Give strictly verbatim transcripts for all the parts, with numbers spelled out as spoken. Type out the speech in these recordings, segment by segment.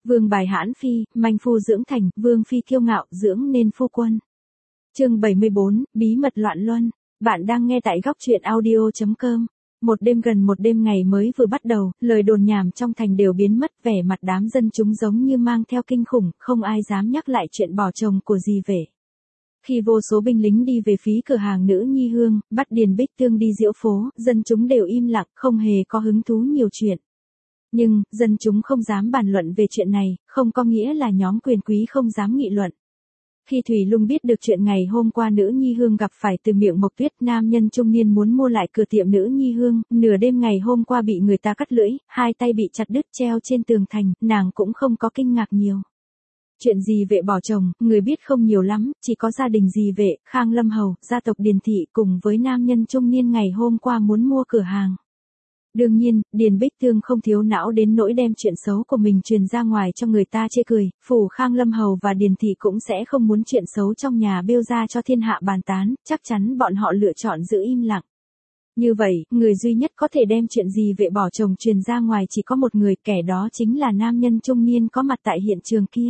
Vương bài hãn phi, manh phu dưỡng thành, vương phi kiêu ngạo, dưỡng nên phu quân. Chương bảy mươi bốn, bí mật loạn luân. Bạn đang nghe tại góc truyện audio chấm com. Một đêm gần một đêm ngày mới vừa bắt đầu, lời đồn nhảm trong thành đều biến mất, vẻ mặt đám dân chúng giống như mang theo kinh khủng, không ai dám nhắc lại chuyện bỏ chồng của dì Vệ. Khi vô số binh lính đi về phía cửa hàng nữ nhi hương, bắt Điền Bích Tương đi diễu phố, dân chúng đều im lặng, không hề có hứng thú nhiều chuyện. Nhưng, dân chúng không dám bàn luận về chuyện này, không có nghĩa là nhóm quyền quý không dám nghị luận. Khi Thủy Lung biết được chuyện ngày hôm qua nữ nhi hương gặp phải từ miệng Mộc Tuyết, nam nhân trung niên muốn mua lại cửa tiệm nữ nhi hương, nửa đêm ngày hôm qua bị người ta cắt lưỡi, hai tay bị chặt đứt treo trên tường thành, nàng cũng không có kinh ngạc nhiều. Chuyện dì Vệ bỏ chồng, người biết không nhiều lắm, chỉ có gia đình dì Vệ, Khang Lâm Hầu, gia tộc Điền Thị cùng với nam nhân trung niên ngày hôm qua muốn mua cửa hàng. Đương nhiên, Điền Bích Tương không thiếu não đến nỗi đem chuyện xấu của mình truyền ra ngoài cho người ta chê cười, phủ Khang Lâm Hầu và Điền Thị cũng sẽ không muốn chuyện xấu trong nhà bêu ra cho thiên hạ bàn tán, chắc chắn bọn họ lựa chọn giữ im lặng. Như vậy, người duy nhất có thể đem chuyện dì Vệ bỏ chồng truyền ra ngoài chỉ có một người, kẻ đó chính là nam nhân trung niên có mặt tại hiện trường kia.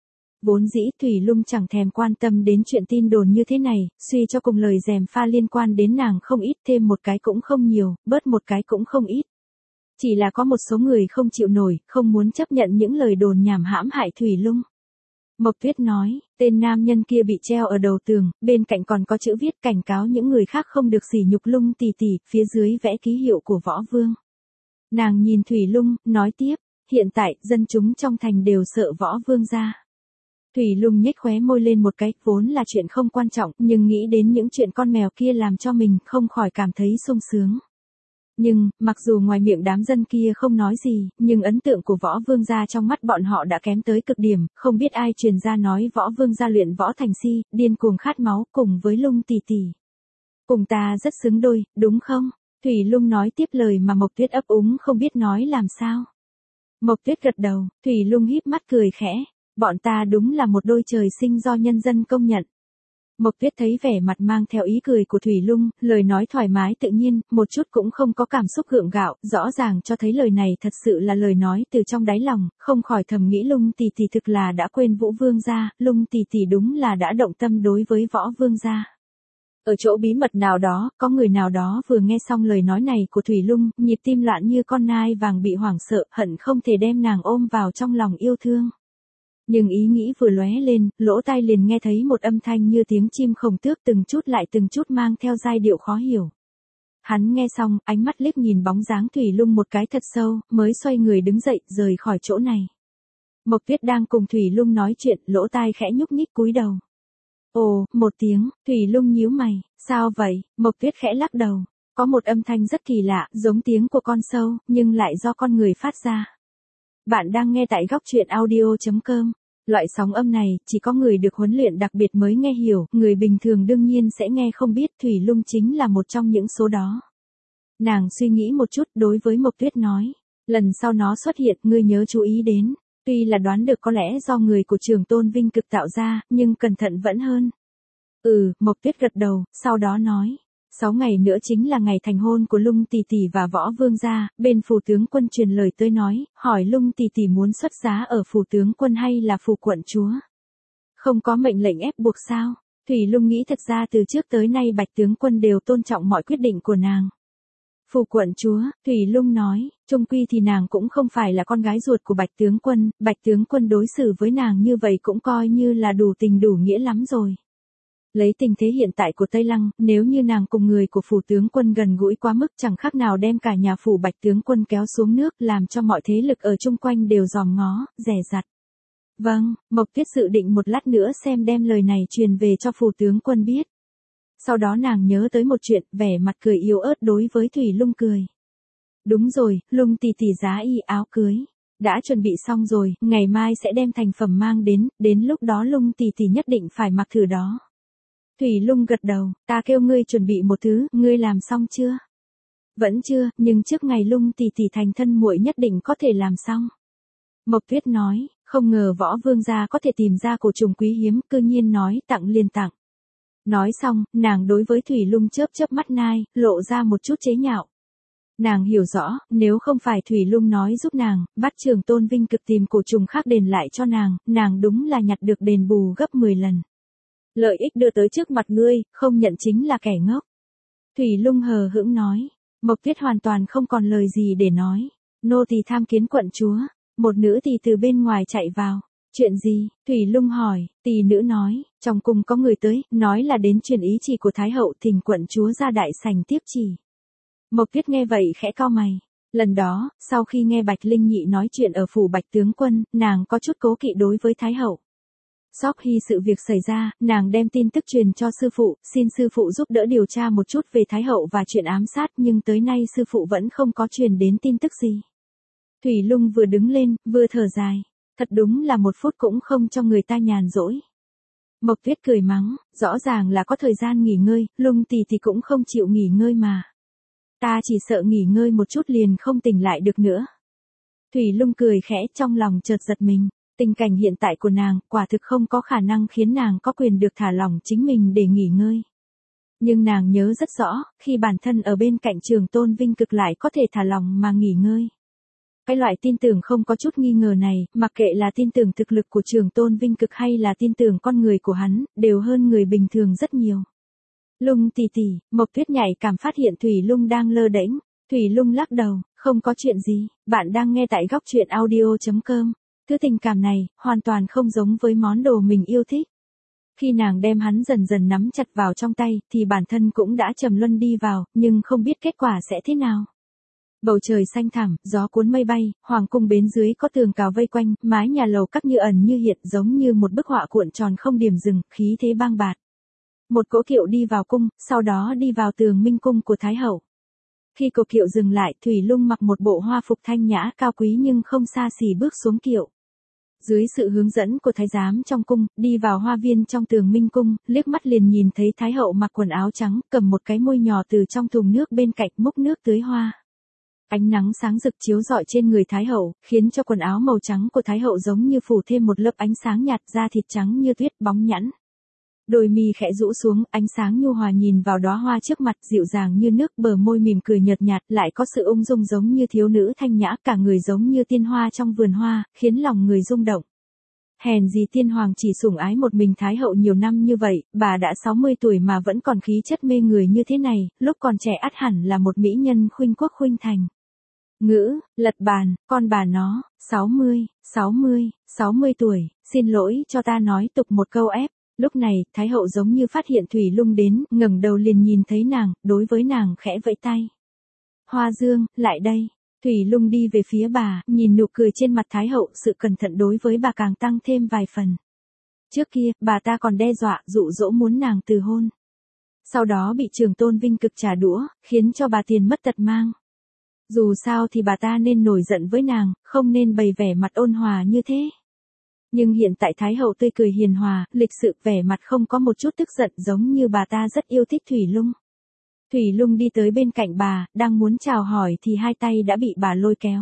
Vốn dĩ Thủy Lung chẳng thèm quan tâm đến chuyện tin đồn như thế này, suy cho cùng lời gièm pha liên quan đến nàng không ít, thêm một cái cũng không nhiều, bớt một cái cũng không ít. Chỉ là có một số người không chịu nổi, không muốn chấp nhận những lời đồn nhảm hãm hại Thủy Lung. Mộc Tuyết nói, tên nam nhân kia bị treo ở đầu tường, bên cạnh còn có chữ viết cảnh cáo những người khác không được sỉ nhục Lung tỷ tỷ, phía dưới vẽ ký hiệu của Võ Vương. Nàng nhìn Thủy Lung, nói tiếp, hiện tại, dân chúng trong thành đều sợ Võ Vương gia. Thủy Lung nhếch khóe môi lên một cái, vốn là chuyện không quan trọng, nhưng nghĩ đến những chuyện con mèo kia làm cho mình không khỏi cảm thấy sung sướng. Nhưng, mặc dù ngoài miệng đám dân kia không nói gì, nhưng ấn tượng của Võ Vương gia trong mắt bọn họ đã kém tới cực điểm, không biết ai truyền ra nói Võ Vương gia luyện võ thành si, điên cuồng khát máu, cùng với Lung tỷ tỷ. Cùng ta rất xứng đôi, đúng không? Thủy Lung nói tiếp lời mà Mộc Tuyết ấp úng không biết nói làm sao. Mộc Tuyết gật đầu, Thủy Lung híp mắt cười khẽ. Bọn ta đúng là một đôi trời sinh do nhân dân công nhận. Mộc Tuyết thấy vẻ mặt mang theo ý cười của Thủy Lung, lời nói thoải mái tự nhiên, một chút cũng không có cảm xúc gượng gạo, rõ ràng cho thấy lời này thật sự là lời nói từ trong đáy lòng, không khỏi thầm nghĩ Lung tỷ tỷ thực là đã quên Vũ Vương gia, Lung tỷ tỷ đúng là đã động tâm đối với Võ Vương gia. Ở chỗ bí mật nào đó, có người nào đó vừa nghe xong lời nói này của Thủy Lung, nhịp tim loạn như con nai vàng bị hoảng sợ, hận không thể đem nàng ôm vào trong lòng yêu thương. Nhưng ý nghĩ vừa lóe lên, lỗ tai liền nghe thấy một âm thanh như tiếng chim khổng tước từng chút lại từng chút mang theo giai điệu khó hiểu. Hắn nghe xong, ánh mắt liếc nhìn bóng dáng Thủy Lung một cái thật sâu, mới xoay người đứng dậy, rời khỏi chỗ này. Mộc Tuyết đang cùng Thủy Lung nói chuyện, lỗ tai khẽ nhúc nhích cúi đầu. Ồ, một tiếng, Thủy Lung nhíu mày, sao vậy? Mộc Tuyết khẽ lắc đầu. Có một âm thanh rất kỳ lạ, giống tiếng của con sâu, nhưng lại do con người phát ra. Bạn đang nghe tại góc truyện audio chấm com. Loại sóng âm này, chỉ có người được huấn luyện đặc biệt mới nghe hiểu, người bình thường đương nhiên sẽ nghe không biết, Thủy Lung chính là một trong những số đó. Nàng suy nghĩ một chút, đối với Mộc Tuyết nói, lần sau nó xuất hiện, ngươi nhớ chú ý đến. Tuy là đoán được có lẽ do người của Trường Tôn Vinh Cực tạo ra, nhưng cẩn thận vẫn hơn. Ừ, Mộc Tuyết gật đầu, sau đó nói. Sáu ngày nữa chính là ngày thành hôn của Lung tỷ tỷ và Võ Vương gia, bên phủ tướng quân truyền lời tới nói, hỏi Lung tỷ tỷ muốn xuất giá ở phủ tướng quân hay là phủ quận chúa. Không có mệnh lệnh ép buộc sao? Thủy Lung nghĩ thật ra từ trước tới nay Bạch tướng quân đều tôn trọng mọi quyết định của nàng. Phủ quận chúa, Thủy Lung nói, chung quy thì nàng cũng không phải là con gái ruột của Bạch tướng quân, Bạch tướng quân đối xử với nàng như vậy cũng coi như là đủ tình đủ nghĩa lắm rồi. Lấy tình thế hiện tại của Tây Lăng, nếu như nàng cùng người của phủ tướng quân gần gũi quá mức chẳng khác nào đem cả nhà phủ Bạch tướng quân kéo xuống nước, làm cho mọi thế lực ở chung quanh đều dòm ngó, dè dặt. Vâng, Mộc Tuyết dự định một lát nữa xem đem lời này truyền về cho phủ tướng quân biết. Sau đó nàng nhớ tới một chuyện, vẻ mặt cười yếu ớt đối với Thủy Lung cười. Đúng rồi, Lung tỷ tỷ giá y áo cưới. Đã chuẩn bị xong rồi, ngày mai sẽ đem thành phẩm mang đến, đến lúc đó Lung tỷ tỷ nhất định phải mặc thử đó. Thủy Lung gật đầu, ta kêu ngươi chuẩn bị một thứ, ngươi làm xong chưa? Vẫn chưa, nhưng trước ngày Lung tỷ tỷ thành thân muội nhất định có thể làm xong. Mộc Tuyết nói, không ngờ Võ Vương gia có thể tìm ra cổ trùng quý hiếm, cư nhiên nói tặng liền tặng. Nói xong, nàng đối với Thủy Lung chớp chớp mắt nai, lộ ra một chút chế nhạo. Nàng hiểu rõ, nếu không phải Thủy Lung nói giúp nàng, bắt Trường Tôn Vinh Cực tìm cổ trùng khác đền lại cho nàng, nàng đúng là nhặt được đền bù gấp mười lần. Lợi ích đưa tới trước mặt ngươi, không nhận chính là kẻ ngốc. Thủy Lung hờ hững nói. Mộc Tuyết hoàn toàn không còn lời gì để nói. Nô tỳ tham kiến quận chúa. Một nữ tỳ từ bên ngoài chạy vào. Chuyện gì? Thủy Lung hỏi. Tỳ nữ nói, trong cung có người tới, nói là đến truyền ý chỉ của Thái hậu thỉnh quận chúa ra đại sảnh tiếp chỉ. Mộc Tuyết nghe vậy khẽ cau mày. Lần đó, sau khi nghe Bạch Linh Nhị nói chuyện ở phủ Bạch tướng quân, nàng có chút cố kỵ đối với Thái hậu. Sau khi sự việc xảy ra, nàng đem tin tức truyền cho sư phụ, xin sư phụ giúp đỡ điều tra một chút về Thái hậu và chuyện ám sát, nhưng tới nay sư phụ vẫn không có truyền đến tin tức gì. Thủy Lung vừa đứng lên, vừa thở dài. Thật đúng là một phút cũng không cho người ta nhàn rỗi. Mộc Tuyết cười mắng, rõ ràng là có thời gian nghỉ ngơi, Lung tỷ thì cũng không chịu nghỉ ngơi mà. Ta chỉ sợ nghỉ ngơi một chút liền không tỉnh lại được nữa. Thủy Lung cười khẽ, trong lòng chợt giật mình. Tình cảnh hiện tại của nàng, quả thực không có khả năng khiến nàng có quyền được thả lỏng chính mình để nghỉ ngơi. Nhưng nàng nhớ rất rõ, khi bản thân ở bên cạnh Trường Tôn Vinh Cực lại có thể thả lỏng mà nghỉ ngơi. Cái loại tin tưởng không có chút nghi ngờ này, mặc kệ là tin tưởng thực lực của Trường Tôn Vinh Cực hay là tin tưởng con người của hắn, đều hơn người bình thường rất nhiều. Lung tỷ tỷ, Mộc Tuyết nhạy cảm phát hiện Thủy Lung đang lơ đễnh. Thủy Lung lắc đầu, không có chuyện gì, bạn đang nghe tại góc truyện audio chấm com. Thứ tình cảm này, hoàn toàn không giống với món đồ mình yêu thích. Khi nàng đem hắn dần dần nắm chặt vào trong tay, thì bản thân cũng đã trầm luân đi vào, nhưng không biết kết quả sẽ thế nào. Bầu trời xanh thẳm, gió cuốn mây bay, hoàng cung bên dưới có tường cào vây quanh, mái nhà lầu các như ẩn như hiện giống như một bức họa cuộn tròn không điểm dừng, khí thế bang bạt. Một cỗ kiệu đi vào cung, sau đó đi vào tường minh cung của Thái hậu. Khi cỗ kiệu dừng lại, Thủy Lung mặc một bộ hoa phục thanh nhã cao quý nhưng không xa xỉ bước xuống kiệu. Dưới sự hướng dẫn của thái giám trong cung, đi vào hoa viên trong tường minh cung, liếc mắt liền nhìn thấy Thái hậu mặc quần áo trắng, cầm một cái môi nhỏ từ trong thùng nước bên cạnh múc nước tưới hoa. Ánh nắng sáng rực chiếu rọi trên người Thái hậu, khiến cho quần áo màu trắng của Thái hậu giống như phủ thêm một lớp ánh sáng nhạt, da thịt trắng như tuyết bóng nhẵn. Đôi mi khẽ rũ xuống, ánh sáng nhu hòa nhìn vào đóa hoa trước mặt, dịu dàng như nước, bờ môi mỉm cười nhợt nhạt, lại có sự ung dung giống như thiếu nữ thanh nhã, cả người giống như tiên hoa trong vườn hoa, khiến lòng người rung động. Hèn gì tiên hoàng chỉ sủng ái một mình Thái hậu nhiều năm như vậy, bà đã sáu mươi tuổi mà vẫn còn khí chất mê người như thế này, lúc còn trẻ ắt hẳn là một mỹ nhân khuynh quốc khuynh thành. Ngữ, lật bàn, con bà nó, sáu mươi, sáu mươi, sáu mươi tuổi, xin lỗi cho ta nói tục một câu ép. Lúc này, Thái hậu giống như phát hiện Thủy Lung đến, ngẩng đầu liền nhìn thấy nàng, đối với nàng khẽ vẫy tay. Hoa Dương, lại đây. Thủy Lung đi về phía bà, nhìn nụ cười trên mặt Thái hậu, sự cẩn thận đối với bà càng tăng thêm vài phần. Trước kia, bà ta còn đe dọa, dụ dỗ muốn nàng từ hôn. Sau đó bị Trường Tôn Vinh Cực trả đũa, khiến cho bà tiền mất tật mang. Dù sao thì bà ta nên nổi giận với nàng, không nên bày vẻ mặt ôn hòa như thế. Nhưng hiện tại Thái hậu tươi cười hiền hòa, lịch sự, vẻ mặt không có một chút tức giận, giống như bà ta rất yêu thích Thủy Lung. Thủy Lung đi tới bên cạnh bà, đang muốn chào hỏi thì hai tay đã bị bà lôi kéo.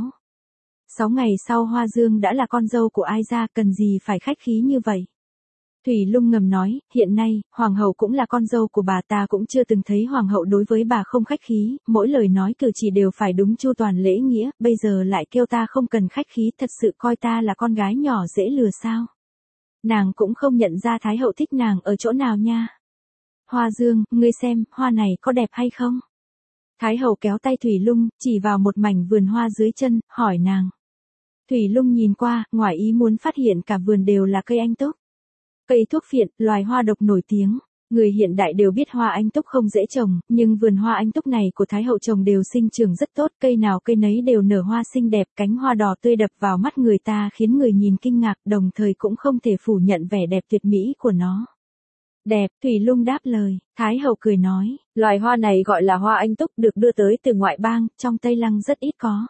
Sáu ngày sau Hoa Dương đã là con dâu của ai ra, cần gì phải khách khí như vậy. Thủy Lung ngầm nói, hiện nay, hoàng hậu cũng là con dâu của bà, ta cũng chưa từng thấy hoàng hậu đối với bà không khách khí, mỗi lời nói cử chỉ đều phải đúng chu toàn lễ nghĩa, bây giờ lại kêu ta không cần khách khí, thật sự coi ta là con gái nhỏ dễ lừa sao. Nàng cũng không nhận ra Thái hậu thích nàng ở chỗ nào nha. Hoa Dương, ngươi xem, hoa này có đẹp hay không? Thái hậu kéo tay Thủy Lung, chỉ vào một mảnh vườn hoa dưới chân, hỏi nàng. Thủy Lung nhìn qua, ngoài ý muốn phát hiện cả vườn đều là cây anh túc. Cây thuốc phiện, loài hoa độc nổi tiếng. Người hiện đại đều biết hoa anh túc không dễ trồng, nhưng vườn hoa anh túc này của Thái hậu trồng đều sinh trưởng rất tốt, cây nào cây nấy đều nở hoa xinh đẹp, cánh hoa đỏ tươi đập vào mắt người ta khiến người nhìn kinh ngạc, đồng thời cũng không thể phủ nhận vẻ đẹp tuyệt mỹ của nó. Đẹp, Thủy Lung đáp lời, Thái hậu cười nói, loài hoa này gọi là hoa anh túc, được đưa tới từ ngoại bang, trong Tây Lăng rất ít có.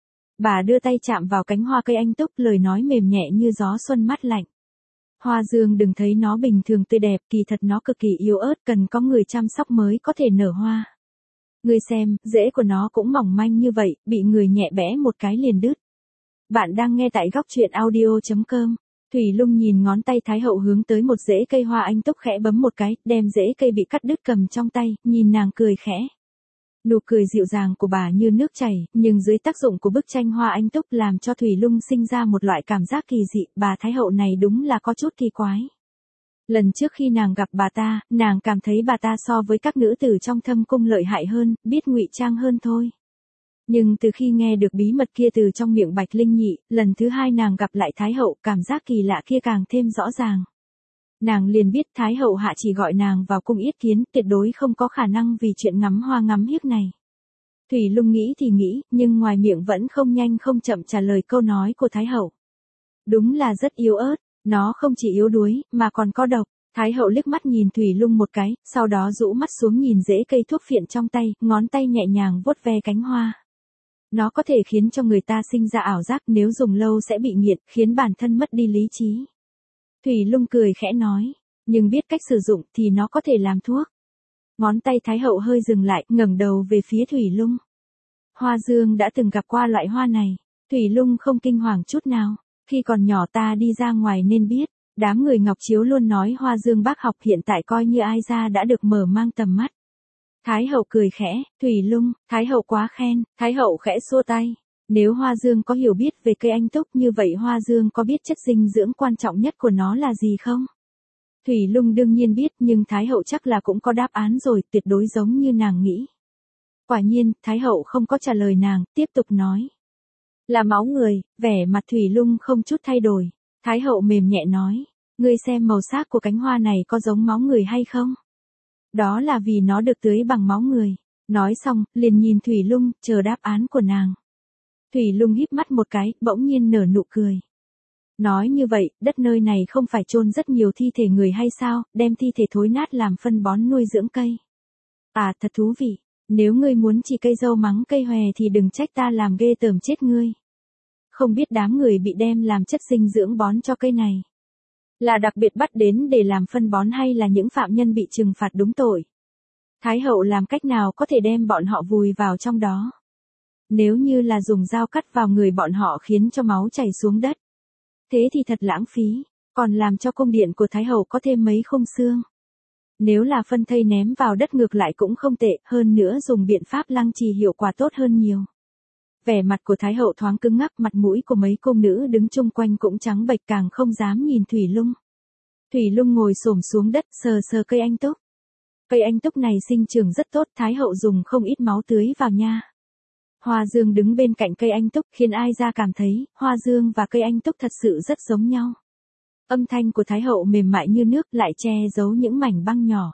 Bà đưa tay chạm vào cánh hoa cây anh túc, lời nói mềm nhẹ như gió xuân mát lạnh. Hoa Dương đừng thấy nó bình thường tươi đẹp, kỳ thật nó cực kỳ yếu ớt, cần có người chăm sóc mới có thể nở hoa. Ngươi xem, rễ của nó cũng mỏng manh như vậy, bị người nhẹ bẽ một cái liền đứt. Bạn đang nghe tại góc truyện audio chấm com. Thủy Lung nhìn ngón tay Thái hậu hướng tới một rễ cây hoa anh túc khẽ bấm một cái, đem rễ cây bị cắt đứt cầm trong tay, nhìn nàng cười khẽ. Nụ cười dịu dàng của bà như nước chảy, nhưng dưới tác dụng của bức tranh hoa anh túc làm cho Thủy Lung sinh ra một loại cảm giác kỳ dị, bà Thái hậu này đúng là có chút kỳ quái. Lần trước khi nàng gặp bà ta, nàng cảm thấy bà ta so với các nữ tử trong thâm cung lợi hại hơn, biết ngụy trang hơn thôi. Nhưng từ khi nghe được bí mật kia từ trong miệng Bạch Linh Nhị, lần thứ hai nàng gặp lại Thái hậu, cảm giác kỳ lạ kia càng thêm rõ ràng. Nàng liền biết Thái hậu hạ chỉ gọi nàng vào cung yết kiến, tuyệt đối không có khả năng vì chuyện ngắm hoa ngắm hiếc này. Thủy Lung nghĩ thì nghĩ, nhưng ngoài miệng vẫn không nhanh không chậm trả lời câu nói của Thái hậu. Đúng là rất yếu ớt, nó không chỉ yếu đuối, mà còn có độc. Thái hậu liếc mắt nhìn Thủy Lung một cái, sau đó rũ mắt xuống nhìn rễ cây thuốc phiện trong tay, ngón tay nhẹ nhàng vuốt ve cánh hoa. Nó có thể khiến cho người ta sinh ra ảo giác, nếu dùng lâu sẽ bị nghiện, khiến bản thân mất đi lý trí. Thủy Lung cười khẽ nói, nhưng biết cách sử dụng thì nó có thể làm thuốc. Ngón tay Thái hậu hơi dừng lại, ngẩng đầu về phía Thủy Lung. Hoa Dương đã từng gặp qua loại hoa này. Thủy Lung không kinh hoàng chút nào. Khi còn nhỏ ta đi ra ngoài nên biết. Đám người Ngọc Chiếu luôn nói Hoa Dương bác học, hiện tại coi như ai ra đã được mở mang tầm mắt. Thái hậu cười khẽ, Thủy Lung, Thái hậu quá khen. Thái hậu khẽ xua tay. Nếu Hoa Dương có hiểu biết về cây anh túc như vậy, Hoa Dương có biết chất dinh dưỡng quan trọng nhất của nó là gì không? Thủy Lung đương nhiên biết, nhưng Thái hậu chắc là cũng có đáp án rồi, tuyệt đối giống như nàng nghĩ. Quả nhiên, Thái hậu không có trả lời nàng, tiếp tục nói. Là máu người. Vẻ mặt Thủy Lung không chút thay đổi. Thái hậu mềm nhẹ nói, ngươi xem màu sắc của cánh hoa này có giống máu người hay không? Đó là vì nó được tưới bằng máu người. Nói xong, liền nhìn Thủy Lung, chờ đáp án của nàng. Thủy Lung híp mắt một cái, bỗng nhiên nở nụ cười. Nói như vậy, đất nơi này không phải chôn rất nhiều thi thể người hay sao, đem thi thể thối nát làm phân bón nuôi dưỡng cây. À, thật thú vị. Nếu ngươi muốn chỉ cây dâu mắng cây hòe thì đừng trách ta làm ghê tởm chết ngươi. Không biết đám người bị đem làm chất dinh dưỡng bón cho cây này là đặc biệt bắt đến để làm phân bón hay là những phạm nhân bị trừng phạt đúng tội. Thái hậu làm cách nào có thể đem bọn họ vùi vào trong đó? Nếu như là dùng dao cắt vào người bọn họ khiến cho máu chảy xuống đất, thế thì thật lãng phí, còn làm cho cung điện của Thái hậu có thêm mấy khung xương. Nếu là phân thây ném vào đất ngược lại cũng không tệ, hơn nữa dùng biện pháp lăng trì hiệu quả tốt hơn nhiều. Vẻ mặt của Thái hậu thoáng cứng ngắc, mặt mũi của mấy cung nữ đứng chung quanh cũng trắng bệch, càng không dám nhìn Thủy Lung. Thủy Lung ngồi xổm xuống đất sờ sờ cây anh túc. Cây anh túc này sinh trưởng rất tốt, Thái hậu dùng không ít máu tưới vào nha. Hoa Dương đứng bên cạnh cây anh túc khiến ai ra cảm thấy, Hoa Dương và cây anh túc thật sự rất giống nhau. Âm thanh của Thái hậu mềm mại như nước lại che giấu những mảnh băng nhỏ.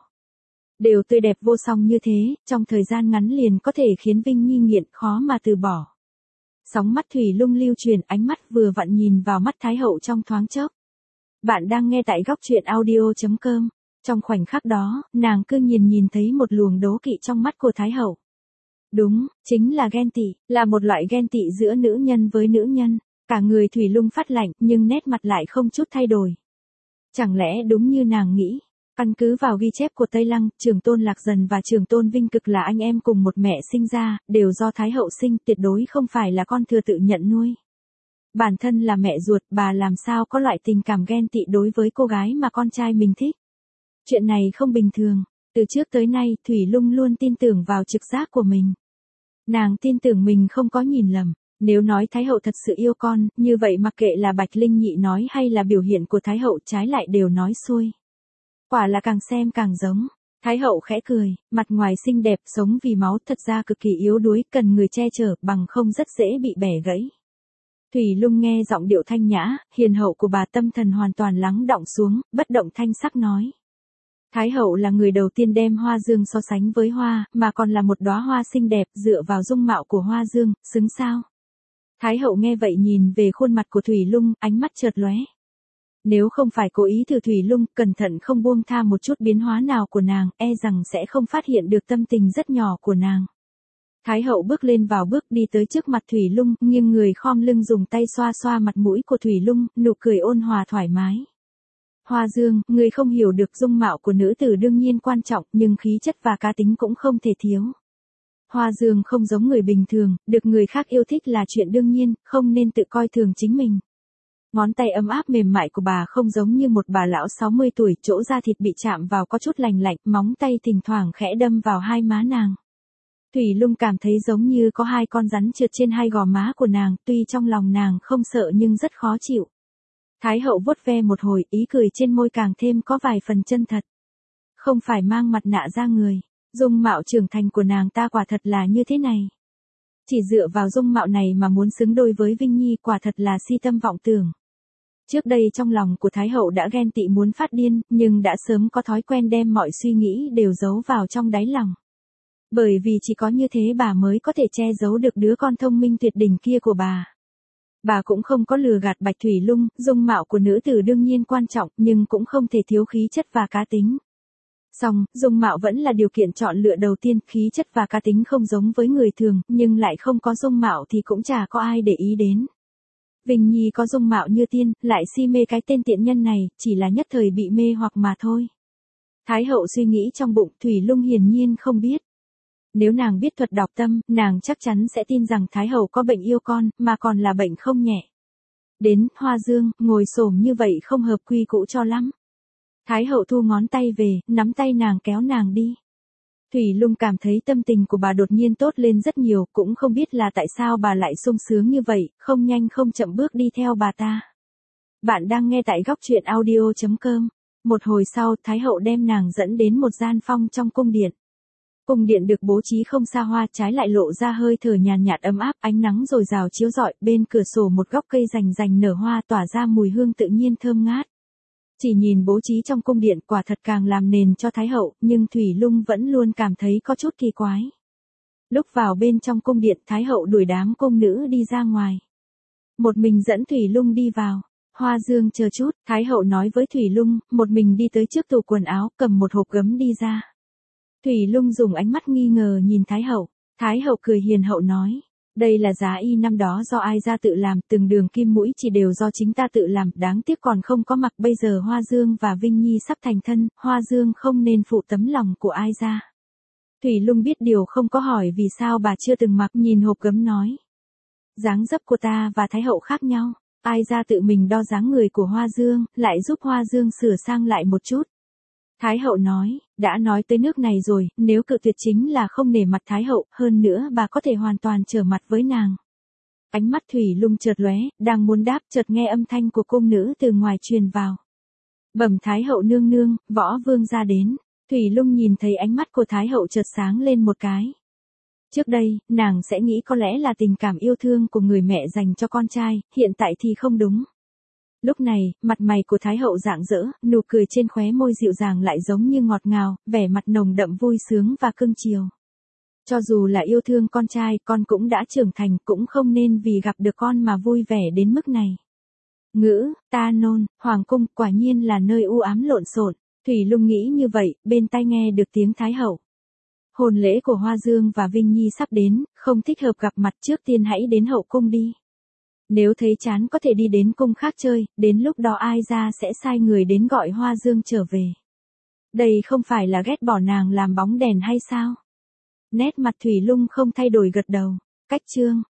Đều tươi đẹp vô song như thế, trong thời gian ngắn liền có thể khiến Vinh Nhi nghiện, khó mà từ bỏ. Sóng mắt Thủy Lung lưu truyền, ánh mắt vừa vặn nhìn vào mắt Thái hậu trong thoáng chốc. Bạn đang nghe tại góc truyện audio chấm com. Trong khoảnh khắc đó, nàng cứ nhìn nhìn thấy một luồng đố kỵ trong mắt của Thái hậu. Đúng, chính là ghen tị, là một loại ghen tị giữa nữ nhân với nữ nhân. Cả người Thủy Lung phát lạnh, nhưng nét mặt lại không chút thay đổi. Chẳng lẽ đúng như nàng nghĩ? Căn cứ vào ghi chép của Tây Lăng, Trường Tôn Lạc Dần và Trường Tôn Vinh Cực là anh em cùng một mẹ sinh ra, đều do Thái hậu sinh, tuyệt đối không phải là con thừa tự nhận nuôi. Bản thân là mẹ ruột, bà làm sao có loại tình cảm ghen tị đối với cô gái mà con trai mình thích. Chuyện này không bình thường. Từ trước tới nay, Thủy Lung luôn tin tưởng vào trực giác của mình. Nàng tin tưởng mình không có nhìn lầm. Nếu nói Thái hậu thật sự yêu con, như vậy mặc kệ là Bạch Linh Nhị nói hay là biểu hiện của Thái hậu trái lại đều nói xuôi. Quả là càng xem càng giống. Thái hậu khẽ cười, mặt ngoài xinh đẹp, sống vì máu, thật ra cực kỳ yếu đuối, cần người che chở, bằng không rất dễ bị bẻ gãy. Thủy Lung nghe giọng điệu thanh nhã, hiền hậu của bà, tâm thần hoàn toàn lắng đọng xuống, bất động thanh sắc nói. Thái hậu là người đầu tiên đem Hoa Dương so sánh với hoa, mà còn là một đóa hoa xinh đẹp, dựa vào dung mạo của Hoa Dương, xứng sao? Thái hậu nghe vậy nhìn về khuôn mặt của Thủy Lung, ánh mắt chợt lóe. Nếu không phải cố ý thử Thủy Lung, cẩn thận không buông tha một chút biến hóa nào của nàng, e rằng sẽ không phát hiện được tâm tình rất nhỏ của nàng. Thái hậu bước lên vào bước đi tới trước mặt Thủy Lung, nghiêng người khom lưng dùng tay xoa xoa mặt mũi của Thủy Lung, nụ cười ôn hòa thoải mái. Hoa Dương, người không hiểu được, dung mạo của nữ tử đương nhiên quan trọng, nhưng khí chất và cá tính cũng không thể thiếu. Hoa Dương không giống người bình thường, được người khác yêu thích là chuyện đương nhiên, không nên tự coi thường chính mình. Ngón tay ấm áp mềm mại của bà không giống như một bà lão sáu mươi tuổi, chỗ da thịt bị chạm vào có chút lành lạnh, móng tay thỉnh thoảng khẽ đâm vào hai má nàng. Thủy Lung cảm thấy giống như có hai con rắn trượt trên hai gò má của nàng, tuy trong lòng nàng không sợ nhưng rất khó chịu. Thái hậu vuốt ve một hồi, ý cười trên môi càng thêm có vài phần chân thật. Không phải mang mặt nạ ra người, dung mạo trưởng thành của nàng ta quả thật là như thế này. Chỉ dựa vào dung mạo này mà muốn xứng đôi với Vinh Nhi quả thật là si tâm vọng tưởng. Trước đây trong lòng của Thái hậu đã ghen tị muốn phát điên, nhưng đã sớm có thói quen đem mọi suy nghĩ đều giấu vào trong đáy lòng. Bởi vì chỉ có như thế bà mới có thể che giấu được đứa con thông minh tuyệt đỉnh kia của bà. Bà cũng không có lừa gạt Bạch Thủy Lung, dung mạo của nữ tử đương nhiên quan trọng, nhưng cũng không thể thiếu khí chất và cá tính. Song, dung mạo vẫn là điều kiện chọn lựa đầu tiên, khí chất và cá tính không giống với người thường, nhưng lại không có dung mạo thì cũng chả có ai để ý đến. Vinh Nhi có dung mạo như tiên, lại si mê cái tên tiện nhân này, chỉ là nhất thời bị mê hoặc mà thôi. Thái hậu suy nghĩ trong bụng, Thủy Lung hiển nhiên không biết. Nếu nàng biết thuật đọc tâm, nàng chắc chắn sẽ tin rằng Thái hậu có bệnh yêu con, mà còn là bệnh không nhẹ. Đến, Hoa Dương, ngồi xổm như vậy không hợp quy củ cho lắm. Thái hậu thu ngón tay về, nắm tay nàng kéo nàng đi. Thủy Lung cảm thấy tâm tình của bà đột nhiên tốt lên rất nhiều, cũng không biết là tại sao bà lại sung sướng như vậy, không nhanh không chậm bước đi theo bà ta. Bạn đang nghe tại góc truyện audio chấm com. Một hồi sau, Thái hậu đem nàng dẫn đến một gian phong trong cung điện. Cung điện được bố trí không xa hoa, trái lại lộ ra hơi thở nhàn nhạt ấm áp, ánh nắng dồi dào chiếu rọi, bên cửa sổ một góc cây rành rành nở hoa tỏa ra mùi hương tự nhiên thơm ngát. Chỉ nhìn bố trí trong cung điện quả thật càng làm nền cho Thái hậu, nhưng Thủy Lung vẫn luôn cảm thấy có chút kỳ quái. Lúc vào bên trong cung điện, Thái hậu đuổi đám cung nữ đi ra ngoài. Một mình dẫn Thủy Lung đi vào. Hoa Dương chờ chút, Thái hậu nói với Thủy Lung, một mình đi tới trước tủ quần áo, cầm một hộp gấm đi ra. Thủy Lung dùng ánh mắt nghi ngờ nhìn Thái hậu. Thái hậu cười hiền hậu nói. Đây là giá y năm đó do ai ra tự làm, từng đường kim mũi chỉ đều do chính ta tự làm, đáng tiếc còn không có mặc, bây giờ Hoa Dương và Vinh Nhi sắp thành thân, Hoa Dương không nên phụ tấm lòng của ai ra. Thủy Lung biết điều không có hỏi vì sao bà chưa từng mặc, nhìn hộp gấm nói. Dáng dấp của ta và Thái hậu khác nhau, ai ra tự mình đo dáng người của Hoa Dương, lại giúp Hoa Dương sửa sang lại một chút. Thái hậu nói, đã nói tới nước này rồi, nếu cự tuyệt chính là không nể mặt Thái hậu, hơn nữa bà có thể hoàn toàn trở mặt với nàng. Ánh mắt Thủy Lung chợt lóe, đang muốn đáp, chợt nghe âm thanh của cung nữ từ ngoài truyền vào. Bẩm Thái hậu nương nương, võ vương ra đến. Thủy Lung nhìn thấy ánh mắt của Thái hậu chợt sáng lên một cái. Trước đây, nàng sẽ nghĩ có lẽ là tình cảm yêu thương của người mẹ dành cho con trai, hiện tại thì không đúng. Lúc này, mặt mày của Thái hậu rạng rỡ, nụ cười trên khóe môi dịu dàng lại giống như ngọt ngào, vẻ mặt nồng đậm vui sướng và cưng chiều. Cho dù là yêu thương con trai, con cũng đã trưởng thành, cũng không nên vì gặp được con mà vui vẻ đến mức này. Ngữ, ta nôn, hoàng cung, quả nhiên là nơi u ám lộn xộn. Thủy Lung nghĩ như vậy, bên tai nghe được tiếng Thái hậu. Hôn lễ của Hoa Dương và Vinh Nhi sắp đến, không thích hợp gặp mặt, trước tiên hãy đến hậu cung đi. Nếu thấy chán có thể đi đến cung khác chơi, đến lúc đó ai ra sẽ sai người đến gọi Hoa Dương trở về. Đây không phải là ghét bỏ nàng làm bóng đèn hay sao? Nét mặt Thủy Lung không thay đổi gật đầu. Cách chương,